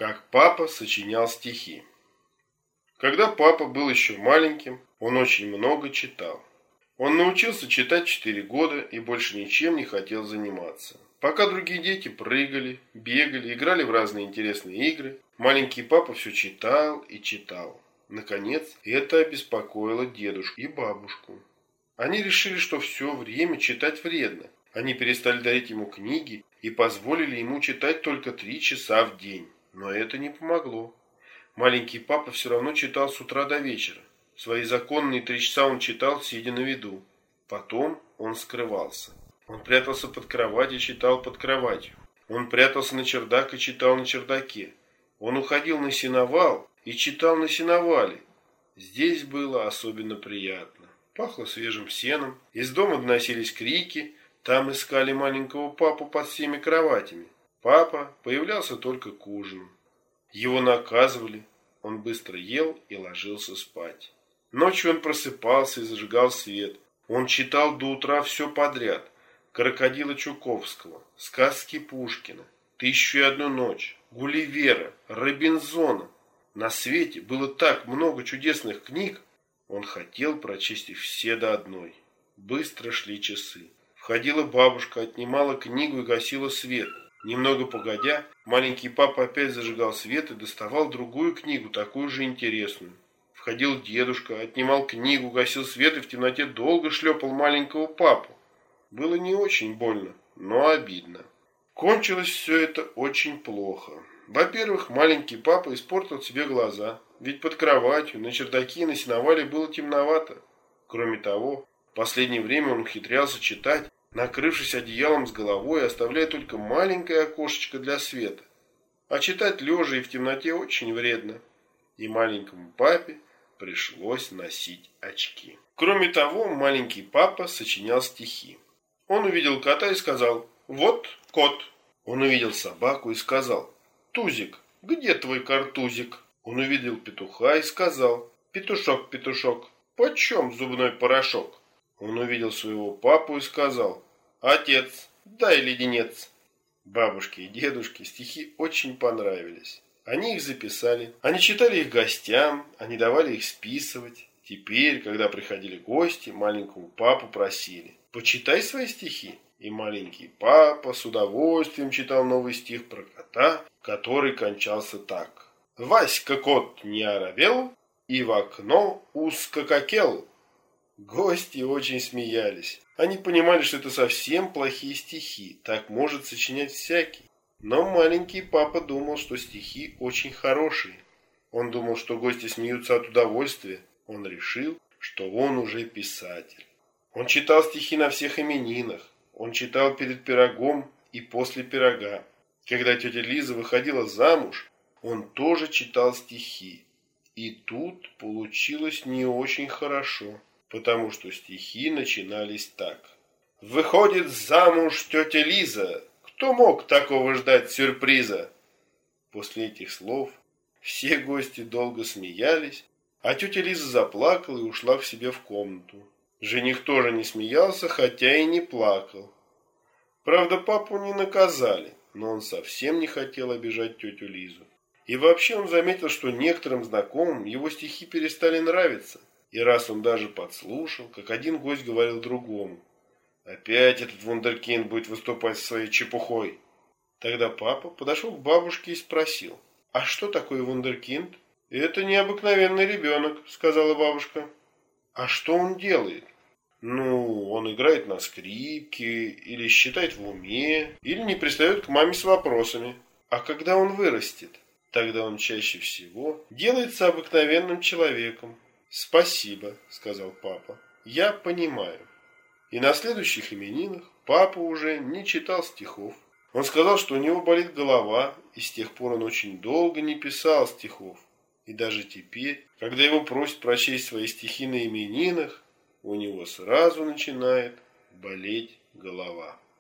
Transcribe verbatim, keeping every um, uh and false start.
Как папа сочинял стихи. Когда папа был еще маленьким, он очень много читал. Он научился читать в четыре года и больше ничем не хотел заниматься. Пока другие дети прыгали, бегали, играли в разные интересные игры, маленький папа все читал и читал. Наконец, это обеспокоило дедушку и бабушку. Они решили, что все время читать вредно. Они перестали дарить ему книги и позволили ему читать только три часа в день. Но это не помогло. Маленький папа все равно читал с утра до вечера. Свои законные три часа он читал, сидя на виду. Потом он скрывался. Он прятался под кровать и читал под кроватью. Он прятался на чердак и читал на чердаке. Он уходил на сеновал и читал на сеновале. Здесь было особенно приятно. Пахло свежим сеном. Из дома доносились крики. Там искали маленького папу под всеми кроватями. Папа появлялся только к ужину. Его наказывали. Он быстро ел и ложился спать. Ночью он просыпался и зажигал свет. Он читал до утра все подряд. Крокодила Чуковского, сказки Пушкина, «Тысячу и одну ночь», Гулливера, Робинзона. На свете было так много чудесных книг. Он хотел прочесть их все до одной. Быстро шли часы. Входила бабушка, отнимала книгу и гасила свет. Немного погодя, маленький папа опять зажигал свет и доставал другую книгу, такую же интересную. Входил дедушка, отнимал книгу, гасил свет и в темноте долго шлепал маленького папу. Было не очень больно, но обидно. Кончилось все это очень плохо. Во-первых, маленький папа испортил себе глаза, ведь под кроватью, на чердаке и на сеновале было темновато. Кроме того, в последнее время он ухитрялся читать, накрывшись одеялом с головой, оставляя только маленькое окошечко для света. А читать лежа и в темноте очень вредно. И маленькому папе пришлось носить очки. Кроме того, маленький папа сочинял стихи. Он увидел кота и сказал: «Вот кот». Он увидел собаку и сказал: «Тузик, где твой картузик?» Он увидел петуха и сказал: «Петушок, петушок, почем зубной порошок?» Он увидел своего папу и сказал: «Отец, дай леденец». Бабушке и дедушке стихи очень понравились. Они их записали, они читали их гостям, они давали их списывать. Теперь, когда приходили гости, маленькому папу просили: «Почитай свои стихи». И маленький папа с удовольствием читал новый стих про кота, который кончался так: «Васька кот не оробел и в окно ускакокел». Гости очень смеялись. Они понимали, что это совсем плохие стихи, так может сочинять всякий. Но маленький папа думал, что стихи очень хорошие. Он думал, что гости смеются от удовольствия. Он решил, что он уже писатель. Он читал стихи на всех именинах. Он читал перед пирогом и после пирога. Когда тетя Лиза выходила замуж, он тоже читал стихи. И тут получилось не очень хорошо, потому что стихи начинались так: «Выходит замуж тетя Лиза, кто мог такого ждать сюрприза?» После этих слов все гости долго смеялись, а тетя Лиза заплакала и ушла к себе в комнату. Жених тоже не смеялся, хотя и не плакал. Правда, папу не наказали, но он совсем не хотел обижать тетю Лизу. И вообще он заметил, что некоторым знакомым его стихи перестали нравиться. И раз он даже подслушал, как один гость говорил другому: «Опять этот вундеркинд будет выступать со своей чепухой». Тогда папа подошел к бабушке и спросил: «А что такое вундеркинд?» «Это необыкновенный ребенок», — сказала бабушка. «А что он делает?» «Ну, он играет на скрипке, или считает в уме, или не пристает к маме с вопросами. А когда он вырастет, тогда он чаще всего делается обыкновенным человеком». «Спасибо», — сказал папа, — «я понимаю». И на следующих именинах папа уже не читал стихов. Он сказал, что у него болит голова, и с тех пор он очень долго не писал стихов. И даже теперь, когда его просят прочесть свои стихи на именинах, у него сразу начинает болеть голова.